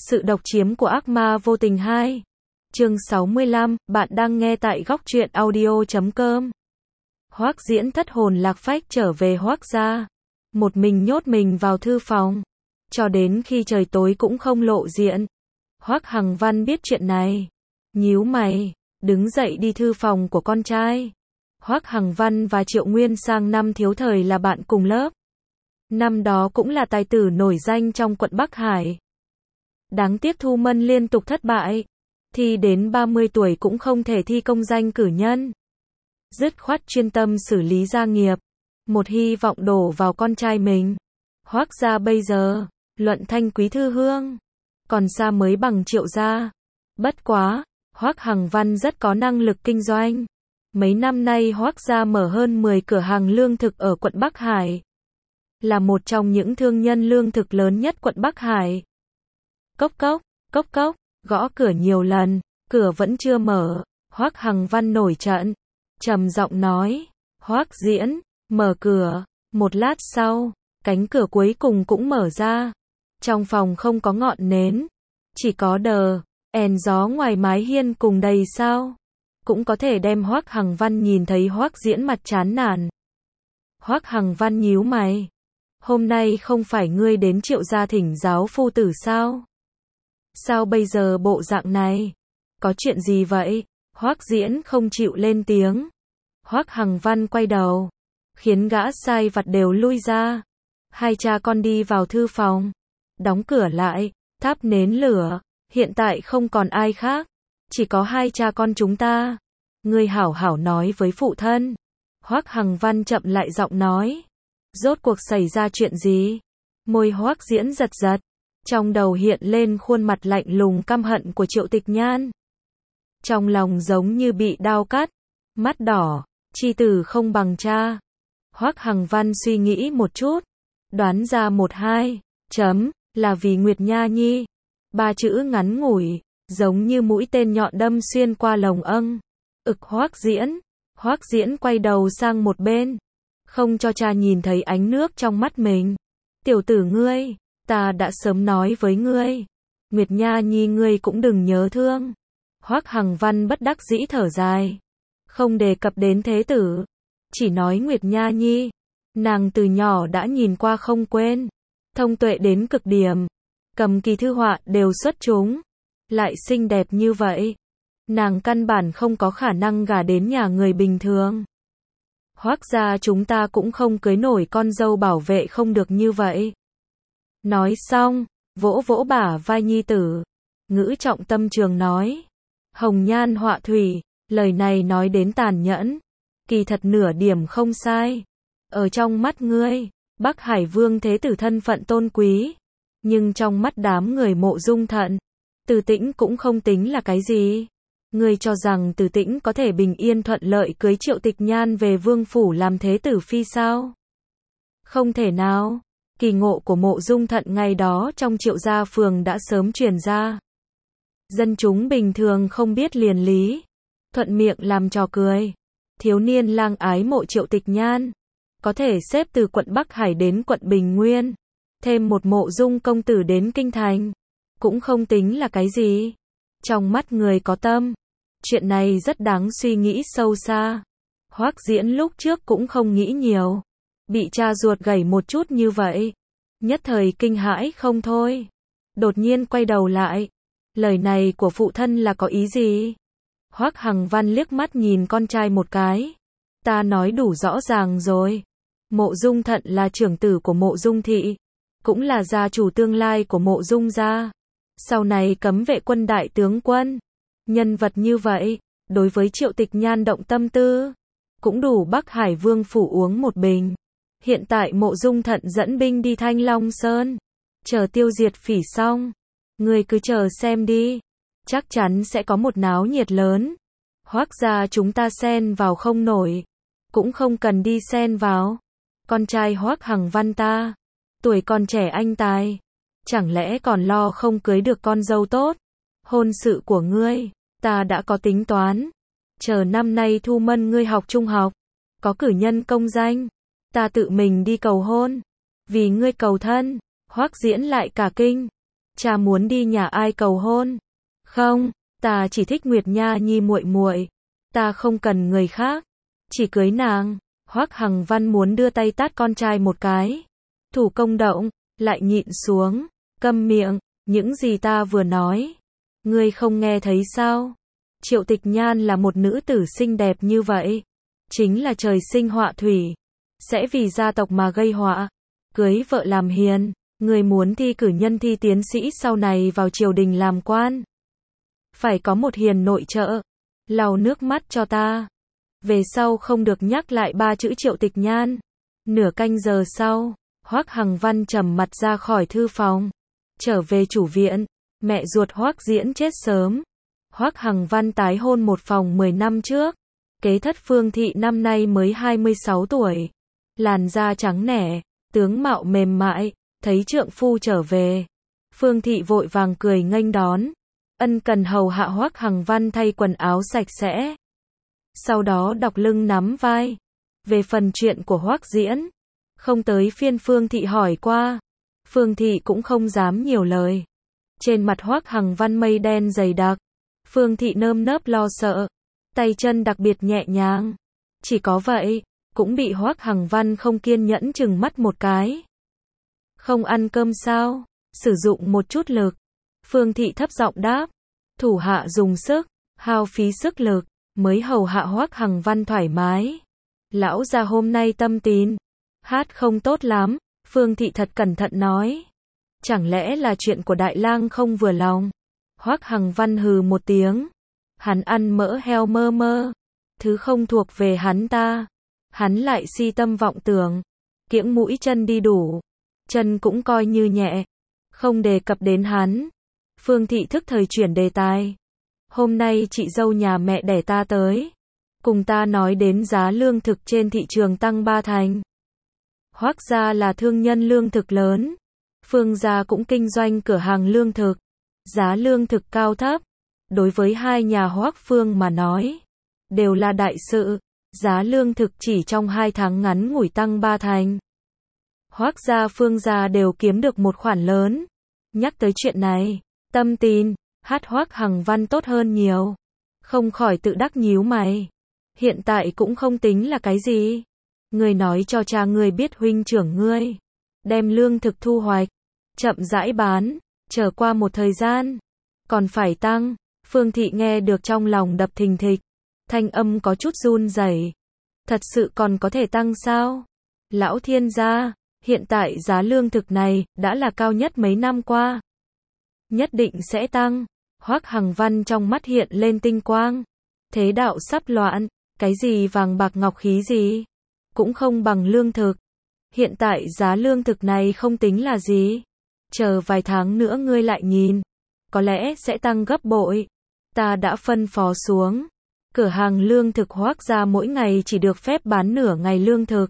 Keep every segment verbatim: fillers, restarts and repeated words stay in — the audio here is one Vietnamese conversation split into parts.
Sự độc chiếm của ác ma vô tình hai. Chương sáu mươi lăm, bạn đang nghe tại góc truyện audio chấm com. Hoắc Diễn thất hồn lạc phách trở về Hoắc gia, một mình nhốt mình vào thư phòng, cho đến khi trời tối cũng không lộ diện. Hoắc Hằng Văn biết chuyện này, nhíu mày, đứng dậy đi thư phòng của con trai. Hoắc Hằng Văn và Triệu Nguyên Sang năm thiếu thời là bạn cùng lớp. Năm đó cũng là tài tử nổi danh trong quận Bắc Hải. Đáng tiếc Thu Mân liên tục thất bại, thi đến ba mươi tuổi cũng không thể thi công danh cử nhân. Dứt khoát chuyên tâm xử lý gia nghiệp, một hy vọng đổ vào con trai mình. Hoắc gia bây giờ, luận thanh quý thư hương, còn xa mới bằng Triệu gia. Bất quá, Hoắc Hằng Văn rất có năng lực kinh doanh. Mấy năm nay Hoắc gia mở hơn mười cửa hàng lương thực ở quận Bắc Hải, là một trong những thương nhân lương thực lớn nhất quận Bắc Hải. Cốc cốc, cốc cốc, gõ cửa nhiều lần, cửa vẫn chưa mở. Hoắc Hằng Văn nổi trận, trầm giọng nói, Hoắc Diễn, mở cửa. Một lát sau, cánh cửa cuối cùng cũng mở ra. Trong phòng không có ngọn nến, chỉ có đờ, èn gió ngoài mái hiên cùng đầy sao. Cũng có thể đem Hoắc Hằng Văn nhìn thấy Hoắc Diễn mặt chán nản. Hoắc Hằng Văn nhíu mày, hôm nay không phải ngươi đến Triệu gia thỉnh giáo phu tử sao? Sao bây giờ bộ dạng này? Có chuyện gì vậy? Hoắc Diễn không chịu lên tiếng. Hoắc Hằng Văn quay đầu, khiến gã sai vặt đều lui ra. Hai cha con đi vào thư phòng, đóng cửa lại, thắp nến lửa. Hiện tại không còn ai khác, chỉ có hai cha con chúng ta. Ngươi hảo hảo nói với phụ thân. Hoắc Hằng Văn chậm lại giọng nói. Rốt cuộc xảy ra chuyện gì? Môi Hoắc Diễn giật giật, trong đầu hiện lên khuôn mặt lạnh lùng căm hận của Triệu Tịch Nhan. Trong lòng giống như bị đao cắt, mắt đỏ, chi tử không bằng cha. Hoắc Hằng Văn suy nghĩ một chút, đoán ra một hai, chấm, là vì Nguyệt Nha Nhi. Ba chữ ngắn ngủi, giống như mũi tên nhọn đâm xuyên qua lồng âng. Ực Hoắc Diễn. Hoắc Diễn quay đầu sang một bên, không cho cha nhìn thấy ánh nước trong mắt mình. Tiểu tử ngươi, ta đã sớm nói với ngươi, Nguyệt Nha Nhi ngươi cũng đừng nhớ thương. Hoắc Hằng Văn bất đắc dĩ thở dài, không đề cập đến thế tử, chỉ nói Nguyệt Nha Nhi, nàng từ nhỏ đã nhìn qua không quên, thông tuệ đến cực điểm, cầm kỳ thư họa đều xuất chúng, lại xinh đẹp như vậy, nàng căn bản không có khả năng gả đến nhà người bình thường. Hoắc gia chúng ta cũng không cưới nổi con dâu bảo vệ không được như vậy. Nói xong, vỗ vỗ bả vai nhi tử, ngữ trọng tâm trường nói, hồng nhan họa thủy, lời này nói đến tàn nhẫn, kỳ thật nửa điểm không sai. Ở trong mắt ngươi, Bắc Hải Vương thế tử thân phận tôn quý, nhưng trong mắt đám người Mộ Dung Thận, Từ Tĩnh cũng không tính là cái gì. Ngươi cho rằng Từ Tĩnh có thể bình yên thuận lợi cưới Triệu Tịch Nhan về vương phủ làm thế tử phi sao? Không thể nào. Kỳ ngộ của Mộ Dung Thận ngày đó trong Triệu gia phường đã sớm truyền ra. Dân chúng bình thường không biết liền lý, thuận miệng làm trò cười. Thiếu niên lang ái mộ Triệu Tịch Nhan, có thể xếp từ quận Bắc Hải đến quận Bình Nguyên, thêm một Mộ Dung công tử đến kinh thành, cũng không tính là cái gì. Trong mắt người có tâm, chuyện này rất đáng suy nghĩ sâu xa. Hoắc Diễn lúc trước cũng không nghĩ nhiều, bị cha ruột gẩy một chút như vậy, nhất thời kinh hãi không thôi. Đột nhiên quay đầu lại, lời này của phụ thân là có ý gì? Hoắc Hằng Văn liếc mắt nhìn con trai một cái. Ta nói đủ rõ ràng rồi. Mộ Dung Thận là trưởng tử của Mộ Dung thị, cũng là gia chủ tương lai của Mộ Dung gia. Sau này cấm vệ quân đại tướng quân, nhân vật như vậy, đối với Triệu Tịch Nhan động tâm tư, cũng đủ Bắc Hải Vương phủ uống một bình. Hiện tại Mộ Dung Thận dẫn binh đi Thanh Long Sơn, chờ tiêu diệt Phỉ xong, người cứ chờ xem đi, chắc chắn sẽ có một náo nhiệt lớn. Hoắc gia chúng ta xen vào không nổi, cũng không cần đi xen vào. Con trai Hoắc Hằng Văn ta, tuổi còn trẻ anh tài, chẳng lẽ còn lo không cưới được con dâu tốt? Hôn sự của ngươi, ta đã có tính toán. Chờ năm nay Thu Mân ngươi học trung học, có cử nhân công danh, ta tự mình đi cầu hôn. Vì ngươi cầu thân. Hoắc Diễn lại cả kinh. Cha muốn đi nhà ai cầu hôn? Không, ta chỉ thích Nguyệt Nha Nhi muội muội, ta không cần người khác, chỉ cưới nàng. Hoắc Hằng Văn muốn đưa tay tát con trai một cái. Thủ công động, lại nhịn xuống, câm miệng, những gì ta vừa nói, ngươi không nghe thấy sao? Triệu Tịch Nhan là một nữ tử xinh đẹp như vậy, chính là trời sinh họa thủy, sẽ vì gia tộc mà gây họa, cưới vợ làm hiền, người muốn thi cử nhân thi tiến sĩ sau này vào triều đình làm quan, phải có một hiền nội trợ, lau nước mắt cho ta. Về sau không được nhắc lại ba chữ Triệu Tịch Nhan. Nửa canh giờ sau, Hoắc Hằng Văn trầm mặt ra khỏi thư phòng, trở về chủ viện. Mẹ ruột Hoắc Diễn chết sớm, Hoắc Hằng Văn tái hôn một phòng mười năm trước. Kế thất Phương Thị năm nay mới hai mươi sáu tuổi, làn da trắng nẻ, tướng mạo mềm mại, thấy trượng phu trở về, Phương Thị vội vàng cười nghênh đón, ân cần hầu hạ Hoắc Hằng Văn thay quần áo sạch sẽ. Sau đó đọc lưng nắm vai. Về phần chuyện của Hoắc Diễn, không tới phiên Phương Thị hỏi qua, Phương Thị cũng không dám nhiều lời. Trên mặt Hoắc Hằng Văn mây đen dày đặc, Phương Thị nơm nớp lo sợ, tay chân đặc biệt nhẹ nhàng. Chỉ có vậy, cũng bị Hoắc Hằng Văn không kiên nhẫn chừng mắt một cái. Không ăn cơm sao? Sử dụng một chút lực. Phương Thị thấp giọng đáp, thủ hạ dùng sức, hao phí sức lực, mới hầu hạ Hoắc Hằng Văn thoải mái. Lão gia hôm nay tâm tín, hát không tốt lắm, Phương Thị thật cẩn thận nói. Chẳng lẽ là chuyện của đại lang không vừa lòng? Hoắc Hằng Văn hừ một tiếng. Hắn ăn mỡ heo mơ mơ, thứ không thuộc về hắn ta. Hắn lại si tâm vọng tưởng, kiễng mũi chân đi đủ, chân cũng coi như nhẹ, không đề cập đến hắn. Phương Thị thức thời chuyển đề tài. Hôm nay chị dâu nhà mẹ đẻ ta tới, cùng ta nói đến giá lương thực trên thị trường tăng ba thành. Hoắc gia là thương nhân lương thực lớn, Phương gia cũng kinh doanh cửa hàng lương thực, giá lương thực cao thấp, đối với hai nhà Hoắc Phương mà nói, đều là đại sự. Giá lương thực chỉ trong hai tháng ngắn ngủi tăng ba thành. Hoắc gia Phương gia đều kiếm được một khoản lớn. Nhắc tới chuyện này, tâm tin, hát Hoắc Hằng Văn tốt hơn nhiều. Không khỏi tự đắc nhíu mày. Hiện tại cũng không tính là cái gì. Ngươi nói cho cha ngươi biết huynh trưởng ngươi, đem lương thực thu hoạch, chậm rãi bán, chờ qua một thời gian, còn phải tăng. Phương Thị nghe được trong lòng đập thình thịch, thanh âm có chút run rẩy. Thật sự còn có thể tăng sao? Lão thiên gia, hiện tại giá lương thực này đã là cao nhất mấy năm qua. Nhất định sẽ tăng. Hoắc Hằng Văn trong mắt hiện lên tinh quang. Thế đạo sắp loạn, cái gì vàng bạc ngọc khí gì, cũng không bằng lương thực. Hiện tại giá lương thực này không tính là gì. Chờ vài tháng nữa ngươi lại nhìn, có lẽ sẽ tăng gấp bội. Ta đã phân phó xuống, cửa hàng lương thực Hoắc gia mỗi ngày chỉ được phép bán nửa ngày lương thực.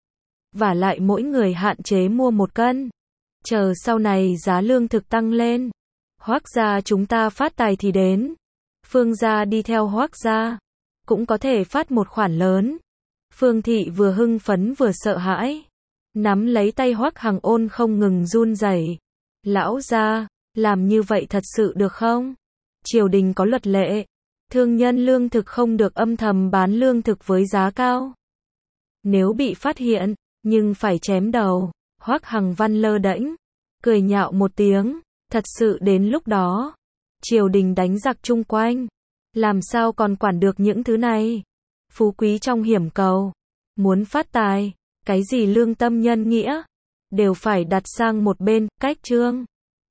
Và lại mỗi người hạn chế mua một cân. Chờ sau này giá lương thực tăng lên, Hoắc gia chúng ta phát tài thì đến. Phương gia đi theo Hoắc gia, cũng có thể phát một khoản lớn. Phương Thị vừa hưng phấn vừa sợ hãi, nắm lấy tay Hoắc Hằng Ôn không ngừng run rẩy. Lão gia, làm như vậy thật sự được không? Triều đình có luật lệ, thương nhân lương thực không được âm thầm bán lương thực với giá cao. Nếu bị phát hiện, nhưng phải chém đầu. Hoắc Hằng Văn lơ đễnh, cười nhạo một tiếng, thật sự đến lúc đó, triều đình đánh giặc chung quanh, làm sao còn quản được những thứ này? Phú quý trong hiểm cầu, muốn phát tài, cái gì lương tâm nhân nghĩa, đều phải đặt sang một bên, cách chương.